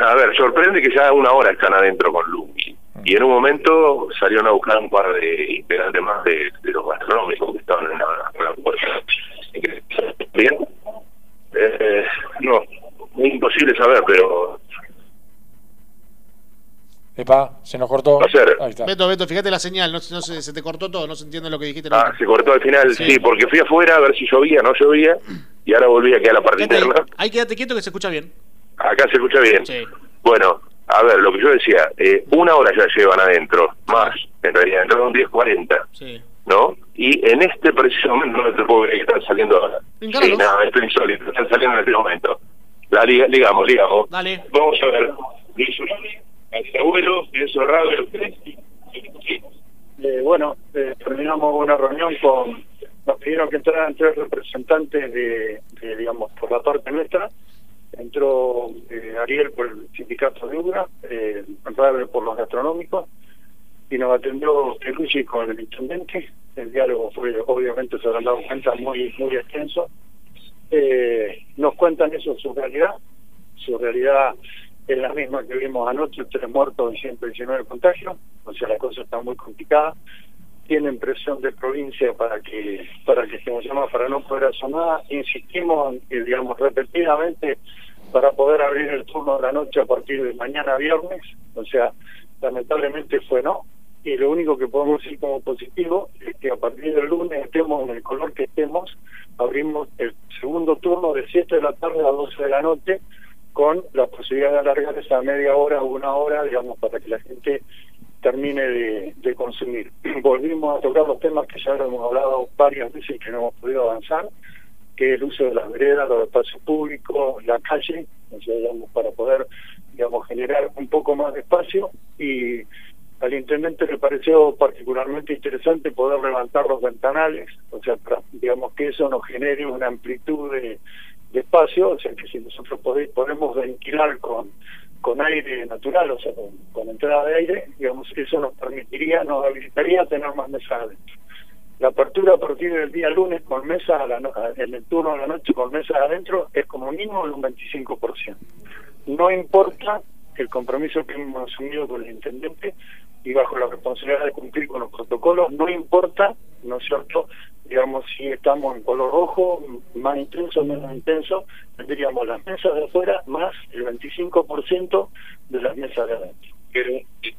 A ver, sorprende que ya una hora están adentro con Luqui. Y en un momento salieron a buscar un par de integrantes más de los gastronómicos que estaban en la puerta. ¿Bien? No, es imposible saber, pero... Epa, se nos cortó. Ahí está. Beto, fíjate la señal, no se te cortó todo, no se entiende lo que dijiste. Se cortó al final, sí, porque fui afuera a ver si llovía, no llovía, y ahora volví aquí a la parte interna. Ahí quédate quieto que se escucha bien. Acá se escucha bien. Sí. Bueno, a ver, lo que yo decía, una hora ya llevan adentro, más, en realidad, entraron 10:40, ¿no? Y en este preciso momento no te puedo creer que están saliendo ahora. Sí, nada, esto es insólito, están saliendo en este momento. Digamos. Dale. Vamos a ver, Luis Urani, al abuelo, Enzo Radio, bueno, terminamos una reunión nos pidieron que entraran 3 representantes de digamos, por la parte nuestra. Entró Ariel por el sindicato de UGRA, Ravel por los gastronómicos, y nos atendió Pelucci con el intendente. El diálogo fue, obviamente se habrán dado cuenta, muy extenso. Nos cuentan eso, su realidad es la misma que vimos anoche, 3 muertos y 119 contagios, o sea, la cosa está muy complicada. Tienen presión de provincia para no poder hacer nada. Insistimos, digamos, repetidamente para poder abrir el turno de la noche a partir de mañana viernes, o sea, lamentablemente fue no. Y lo único que podemos decir como positivo es que a partir del lunes, estemos en el color que estemos, abrimos el segundo turno de 7 de la tarde a 12 de la noche, con la posibilidad de alargar esa media hora o una hora, digamos, para que la gente termine de consumir. Volvimos a tocar los temas que ya hemos hablado varias veces y que no hemos podido avanzar, que es el uso de las veredas, los espacios públicos, la calle, o sea, digamos, para poder, digamos, generar un poco más de espacio. Y al intendente le pareció particularmente interesante poder levantar los ventanales, o sea, para, digamos, que eso nos genere una amplitud de espacio, o sea, que si nosotros podemos ventilar con aire natural, o sea, con entrada de aire, digamos, eso nos habilitaría tener más mesas adentro. La apertura a partir del día lunes con mesas en el turno de la noche con mesas adentro es como mínimo de un 25%. No importa el compromiso que hemos asumido con el intendente y bajo la responsabilidad de cumplir con los protocolos, no importa, ¿no es cierto?, digamos, si estamos en color rojo, más intenso, menos intenso, tendríamos las mesas de afuera más el 25% de las mesas de adentro. Pero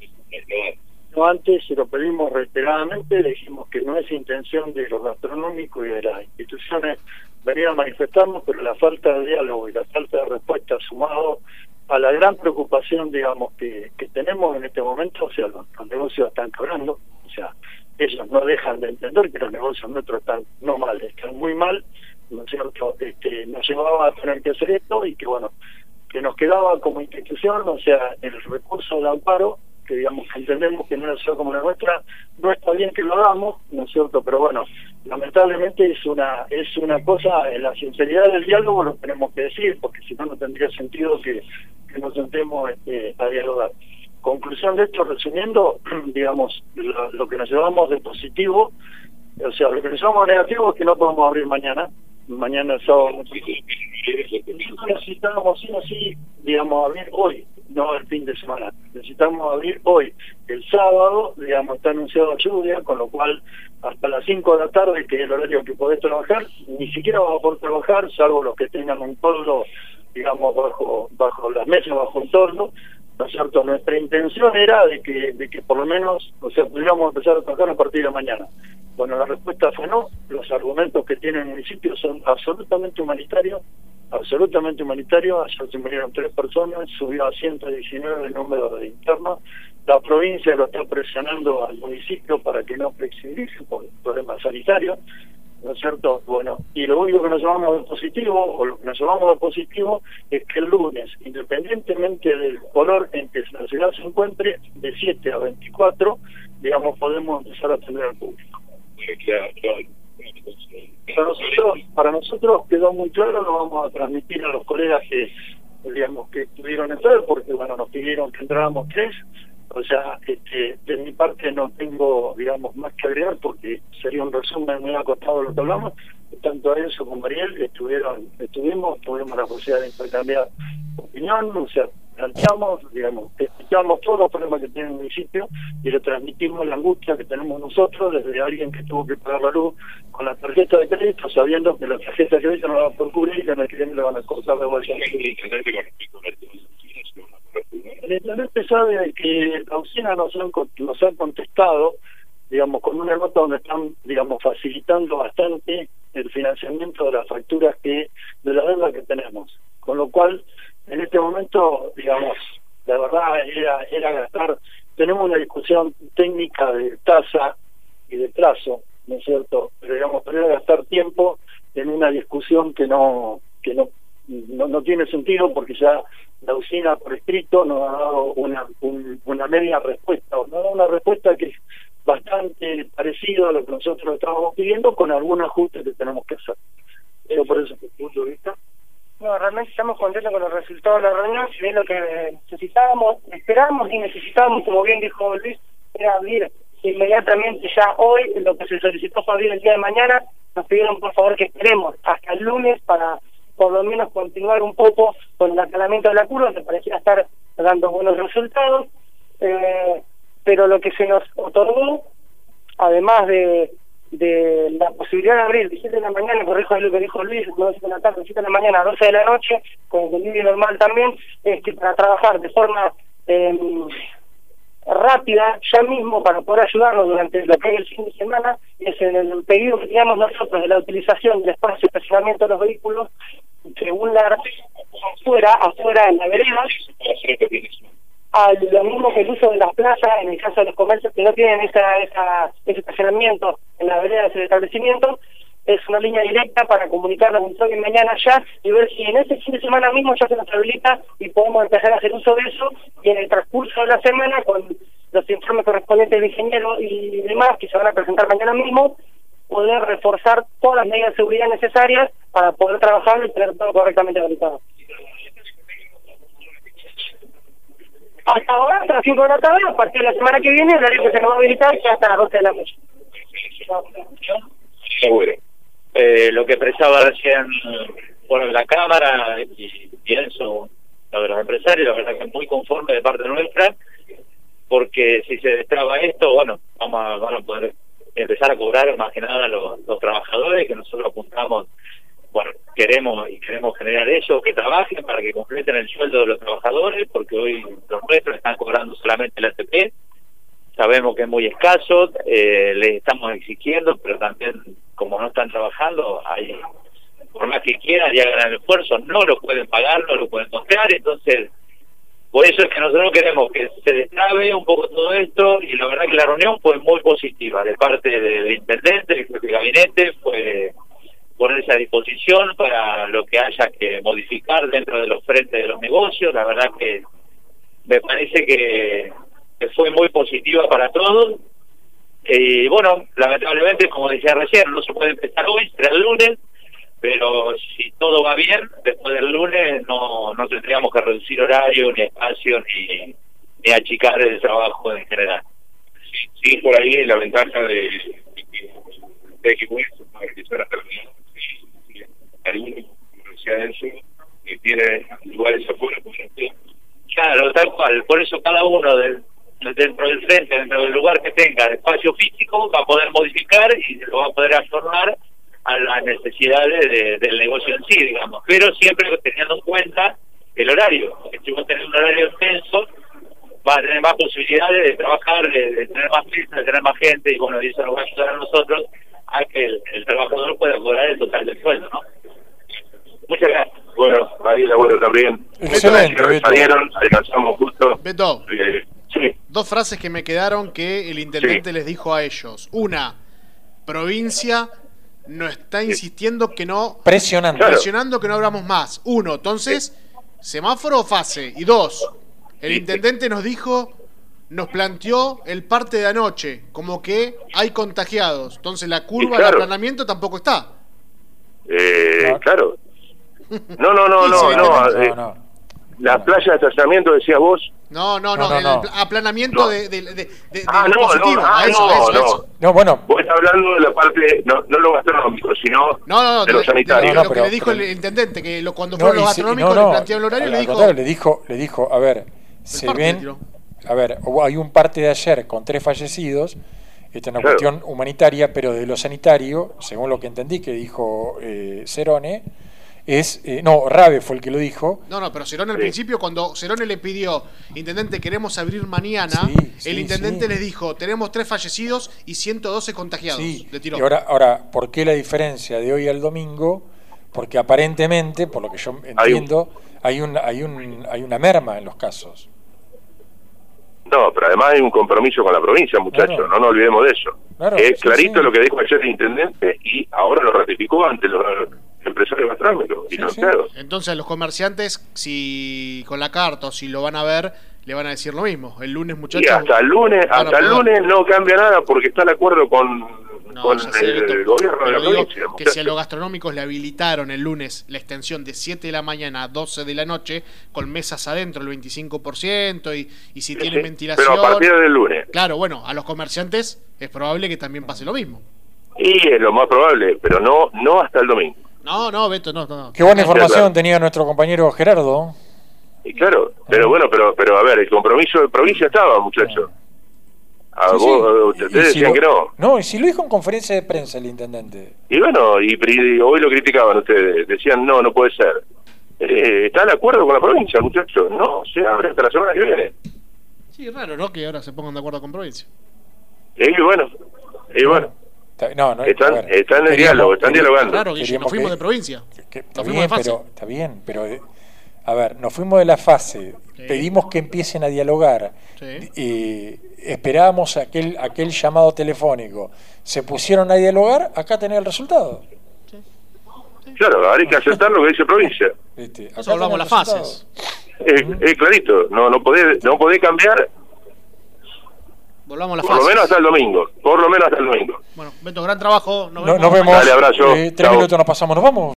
no, antes se lo pedimos reiteradamente, le dijimos que no es intención de los gastronómicos y de las instituciones venir a manifestarnos, pero la falta de diálogo y la falta de respuesta sumado a la gran preocupación, digamos, que tenemos en este momento, o sea, los negocios están quebrando, o sea, ellos no dejan de entender que los negocios nuestros están no mal, están muy mal, ¿no es cierto? Nos llevaba a tener que hacer esto y que, bueno, que nos quedaba como institución, o sea, el recurso de amparo, que digamos que entendemos que en una ciudad como la nuestra no está bien que lo hagamos, ¿no es cierto? Pero bueno, lamentablemente es una cosa, en la sinceridad del diálogo lo tenemos que decir, porque si no, no tendría sentido que nos sentemos a dialogar. Conclusión de esto, resumiendo, digamos, lo que nos llevamos de positivo, o sea, lo que nos llevamos de negativo es que no podemos abrir mañana es sábado. Nosotros necesitamos sí o sí, digamos, abrir hoy, no el fin de semana. Necesitamos abrir hoy. El sábado, digamos, está anunciado lluvia, con lo cual hasta las 5 de la tarde, que es el horario que podés trabajar, ni siquiera vas a poder trabajar, salvo los que tengan un toldo, digamos, bajo las mesas, bajo un toldo, ¿no es cierto? Nuestra intención era de que por lo menos, o sea, pudiéramos empezar a trabajar a partir de mañana. Bueno, la respuesta fue no. Los argumentos que tiene el municipio son absolutamente humanitarios. Ayer se murieron 3 personas, subió a 119 el número de internos. La provincia lo está presionando al municipio para que no flexibilice por problemas sanitarios, ¿no es cierto? Bueno, y lo único que nos llevamos de positivo, es que el lunes, independientemente del color en que la ciudad se encuentre, de 7 a 24, digamos, podemos empezar a atender al público. Para nosotros quedó muy claro, lo vamos a transmitir a los colegas que, digamos, que pudieron entrar, porque bueno, nos pidieron que entráramos 3. O sea, de mi parte no tengo, digamos, más que agregar, porque sería un resumen muy acotado de lo que hablamos. Tanto a Enzo como a Ariel tuvimos la posibilidad de intercambiar opinión, o sea, planteamos, digamos, explicamos todos los problemas que tiene el municipio y le transmitimos la angustia que tenemos nosotros desde alguien que tuvo que pagar la luz con la tarjeta de crédito, sabiendo que la tarjeta de crédito no la va a poder cubrir y que en el cliente le van a cortar de bolsa. El intendente sabe que la oficina nos han contestado, digamos, con una nota donde están, digamos, facilitando bastante el financiamiento de las facturas de la deuda que tenemos. Con lo cual, en este momento, digamos, la verdad era gastar, tenemos una discusión técnica de tasa y de plazo, ¿no es cierto? Pero digamos, era gastar tiempo en una discusión que no tiene sentido, porque ya la usina por escrito nos ha dado una media respuesta, nos ha dado una respuesta que es bastante parecida a lo que nosotros estábamos pidiendo, con algún ajuste que tenemos que hacer. Pero por eso, desde punto de vista. No, realmente estamos contentos con los resultados de la reunión. Si bien lo que necesitábamos, esperábamos y necesitábamos, como bien dijo Luis, era abrir inmediatamente ya hoy. Lo que se solicitó fue abrir el día de mañana. Nos pidieron por favor que esperemos hasta el lunes para por lo menos continuar un poco con el aclaramiento de la curva, que parecía estar dando buenos resultados. Pero lo que se nos otorgó, además de la posibilidad de abrir 17 de la mañana, corrijo lo que dijo Luis, 9 de la tarde, 17 de la mañana, 12 de la noche, con el delivery normal también, para trabajar de forma rápida, ya mismo, para poder ayudarnos durante lo que es el fin de semana, es en el pedido que teníamos nosotros de la utilización del espacio de estacionamiento de los vehículos, según la afuera en la vereda, lo mismo que el uso de las plazas en el caso de los comercios que no tienen ese estacionamiento en la vereda de ese establecimiento. Es una línea directa para comunicarnos hoy y mañana ya y ver si en ese fin de semana mismo ya se nos habilita y podemos empezar a hacer uso de eso, y en el transcurso de la semana, con los informes correspondientes del ingeniero y demás que se van a presentar mañana mismo, poder reforzar todas las medidas de seguridad necesarias para poder trabajar y tener todo correctamente habilitado. Hasta ahora, hasta las 5 de la tarde, a partir de la semana que viene, el horario que se nos va a habilitar ya hasta las 12 de la noche. Seguro. Lo que expresaba recién por la Cámara, y pienso lo de los empresarios, la verdad que es muy conforme de parte nuestra, porque si se destraba esto, bueno, van a poder empezar a cobrar más que nada los trabajadores, que nosotros apuntamos, bueno, queremos generar eso, que trabajen para que completen el sueldo de los trabajadores, porque hoy los nuestros están cobrando solamente el ATP, sabemos que es muy escaso, les estamos exigiendo, pero también como no están trabajando, por más que quieran y hagan el esfuerzo, no lo pueden pagar, no lo pueden costear. Entonces por eso es que nosotros queremos que se destrabe un poco todo esto, y la verdad que la reunión fue muy positiva de parte del intendente, del jefe de gabinete, fue ponerse a disposición para lo que haya que modificar dentro de los frentes de los negocios. La verdad que me parece que fue muy positiva para todos. Y bueno, lamentablemente, como decía recién, no se puede empezar hoy, será el lunes, pero si todo va bien, después del lunes no tendríamos que reducir horario, ni espacio, ni achicar el trabajo en general. Sí, por ahí la ventaja de que puede organizar hasta algunos, como decía Enzo, que tiene lugares afuera, por ejemplo. Claro, tal cual, por eso cada uno dentro del frente, dentro del lugar que tenga espacio físico, va a poder modificar y lo va a poder ayornar a las necesidades del negocio en sí, digamos, pero siempre teniendo en cuenta el horario, porque si vos tenés un horario extenso, vas a tener más posibilidades de trabajar, de tener más prisa, de tener más gente, y bueno, y eso nos va a ayudar a nosotros a que el trabajador pueda cobrar el total del sueldo, ¿no? Muchas gracias. Bueno, ahí la bueno también. Excelente, Beto. Salieron, alcanzamos justo. Beto, Sí. dos frases que me quedaron que el intendente les dijo a ellos. Una, provincia no está insistiendo que no... Presionando. Claro. Presionando que no abramos más. Uno, entonces, semáforo o fase. Y dos, el intendente nos dijo, nos planteó el parte de anoche, como que hay contagiados. Entonces la curva claro. del aplanamiento tampoco está. No. Claro. No. La playa de estacionamiento, decías vos. No, No, el no. aplanamiento No. de No, positivo. Eso. No, bueno, Vos estás hablando de la parte, no lo gastronómico, sino No, de lo sanitario. lo que pero- le dijo el pero- intendente, que cuando no, fueron los y gastronómicos le plantearon el horario, al le dijo... contrario, le dijo, a ver, se parte le ven, tiró. a ver, hay un parte de ayer con 3 fallecidos, esta es una Claro. cuestión humanitaria, pero de lo sanitario, según lo que entendí que dijo Cerone, Rabe fue el que lo dijo. No, pero Cerone al Sí. principio, cuando Cerone le pidió, intendente, queremos abrir mañana, Sí, el intendente sí. les dijo, tenemos 3 fallecidos y 112 contagiados. Sí, Le tiró. y ahora, ¿por qué la diferencia de hoy al domingo? Porque aparentemente, por lo que yo entiendo, hay una merma en los casos. No, pero además hay un compromiso con la provincia, muchachos, Claro. no nos olvidemos de eso. Claro, Es sí, clarito sí. lo que dijo ayer el intendente y ahora lo ratificó ante los empresarios gastronómicos. Y Sí, no sí. claro. Entonces los comerciantes, si con la carta o si lo van a ver, le van a decir lo mismo. El lunes, muchachos... Y hasta el lunes, van a poder. no cambia nada porque está el acuerdo con Ya sé, el Beto, gobierno de pero la digo provincia. que si muchachos. a los gastronómicos le habilitaron el lunes la extensión de 7 de la mañana a 12 de la noche, con mesas adentro el 25%, y si Sí, tienen sí. ventilación... Pero a partir del lunes. Claro, bueno, a los comerciantes es probable que también pase lo mismo. Y es lo más probable, pero no hasta el domingo. No, Beto, no. Qué buena Sí, información claro. tenía nuestro compañero Gerardo. Y claro, pero bueno, pero a ver, el compromiso de provincia estaba, muchachos. Sí, sí. Ustedes Y si decían lo- que no. No, y si lo dijo en conferencia de prensa el intendente. Y bueno, y hoy lo criticaban ustedes, decían no puede ser. Está de acuerdo con la provincia, muchachos. No, se abre hasta la semana que viene. Sí, raro, ¿no? Que ahora se pongan de acuerdo con provincia. Y bueno, No, están a ver, en el diálogo, están dialogando. Raro, que Queríamos nos fuimos que- de provincia. Está Nos bien, fuimos de fase. está bien, pero a ver, nos fuimos de la fase, Sí. pedimos que empiecen a dialogar, Sí. esperábamos aquel llamado telefónico, se pusieron a dialogar, acá tenés el resultado. Claro, ahora hay que aceptar lo que dice provincia. ¿Viste? Nosotros Acá hablamos tenés las el fases. resultado. Es clarito, no podés cambiar Volvamos a las por lo fases. menos hasta el domingo. Por lo menos hasta el domingo. Bueno, Beto, gran trabajo. Nos vemos. Dale, abrazo. 3 Chao. minutos nos pasamos, nos vamos.